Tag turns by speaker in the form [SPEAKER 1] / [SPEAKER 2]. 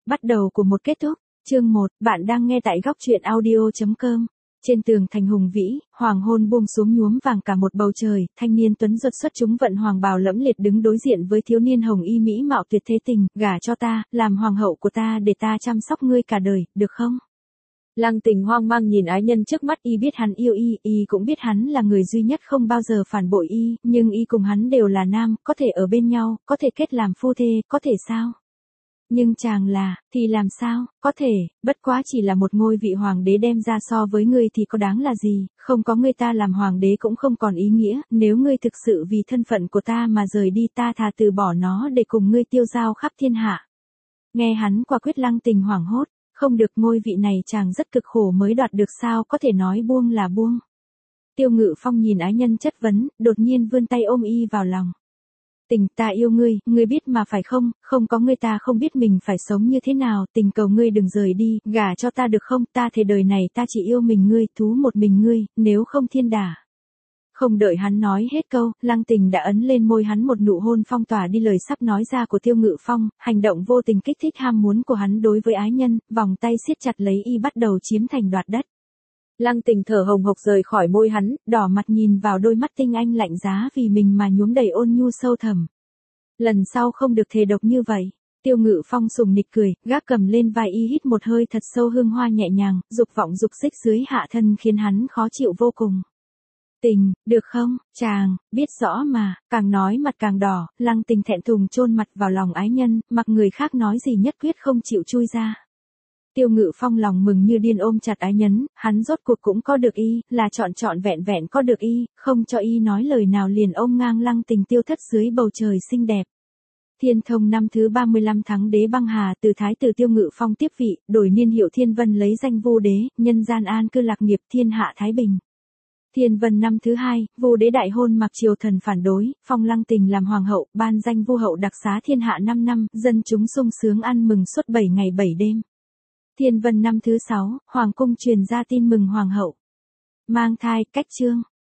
[SPEAKER 1] Bắt đầu của một kết thúc. Chương 1, bạn đang nghe tại góc truyện audio.com. Trên tường thành hùng vĩ, hoàng hôn buông xuống nhuốm vàng cả một bầu trời, thanh niên tuấn giật xuất chúng vận hoàng bào lẫm liệt đứng đối diện với thiếu niên hồng y mỹ mạo tuyệt thế tình, gả cho ta, làm hoàng hậu của ta để ta chăm sóc ngươi cả đời, được không? Lăng Tình hoang mang nhìn ái nhân trước mắt, y biết hắn yêu y cũng biết hắn là người duy nhất không bao giờ phản bội y, nhưng y cùng hắn đều là nam, có thể ở bên nhau, có thể kết làm phu thê, có thể sao? Nhưng chàng là, thì làm sao, có thể, bất quá chỉ là một ngôi vị hoàng đế đem ra so với ngươi thì có đáng là gì, không có ngươi ta làm hoàng đế cũng không còn ý nghĩa, nếu ngươi thực sự vì thân phận của ta mà rời đi ta thà từ bỏ nó để cùng ngươi tiêu dao khắp thiên hạ. Nghe hắn quả quyết Lăng Tình hoảng hốt, không được, ngôi vị này chàng rất cực khổ mới đoạt được, sao có thể nói buông là buông. Tiêu Ngự Phong nhìn ái nhân chất vấn, đột nhiên vươn tay ôm y vào lòng. Tình, ta yêu ngươi, ngươi biết mà phải không, không có ngươi ta không biết mình phải sống như thế nào, tình cầu ngươi đừng rời đi, gả cho ta được không, ta thề đời này ta chỉ yêu mình ngươi, thú một mình ngươi, nếu không thiên đả. Không đợi hắn nói hết câu, Lăng Tình đã ấn lên môi hắn một nụ hôn phong tỏa đi lời sắp nói ra của Tiêu Ngự Phong, hành động vô tình kích thích ham muốn của hắn đối với ái nhân, vòng tay siết chặt lấy y bắt đầu chiếm thành đoạt đất. Lăng Tình thở hồng hộc rời khỏi môi hắn, đỏ mặt nhìn vào đôi mắt tinh anh lạnh giá vì mình mà nhuốm đầy ôn nhu sâu thẳm. Lần sau không được thề độc như vậy. Tiêu Ngự Phong sùng nịch cười, gác cầm lên vai y hít một hơi thật sâu, hương hoa nhẹ nhàng, dục vọng dục xích dưới hạ thân khiến hắn khó chịu vô cùng. Tình, được không, chàng, biết rõ mà, càng nói mặt càng đỏ, Lăng Tình thẹn thùng chôn mặt vào lòng ái nhân, mặc người khác nói gì nhất quyết không chịu chui ra. Tiêu Ngự Phong lòng mừng như điên ôm chặt ái nhân, hắn rốt cuộc cũng có được y, là trọn vẹn có được y, không cho y nói lời nào liền ôm ngang Lăng Tình tiêu thất dưới bầu trời xinh đẹp. Thiên Thông năm thứ 35 tháng đế băng hà, từ thái tử Tiêu Ngự Phong tiếp vị, đổi niên hiệu Thiên Vân lấy danh Vu đế, nhân gian an cư lạc nghiệp, thiên hạ thái bình. Thiên Vân năm thứ 2, Vu đế đại hôn mặc triều thần phản đối, phong Lăng Tình làm hoàng hậu, ban danh Vu hậu đặc xá thiên hạ 5 năm, dân chúng sung sướng ăn mừng suốt 7 ngày 7 đêm. Thiên Vân năm thứ 6, hoàng cung truyền ra tin mừng hoàng hậu mang thai, cách chương.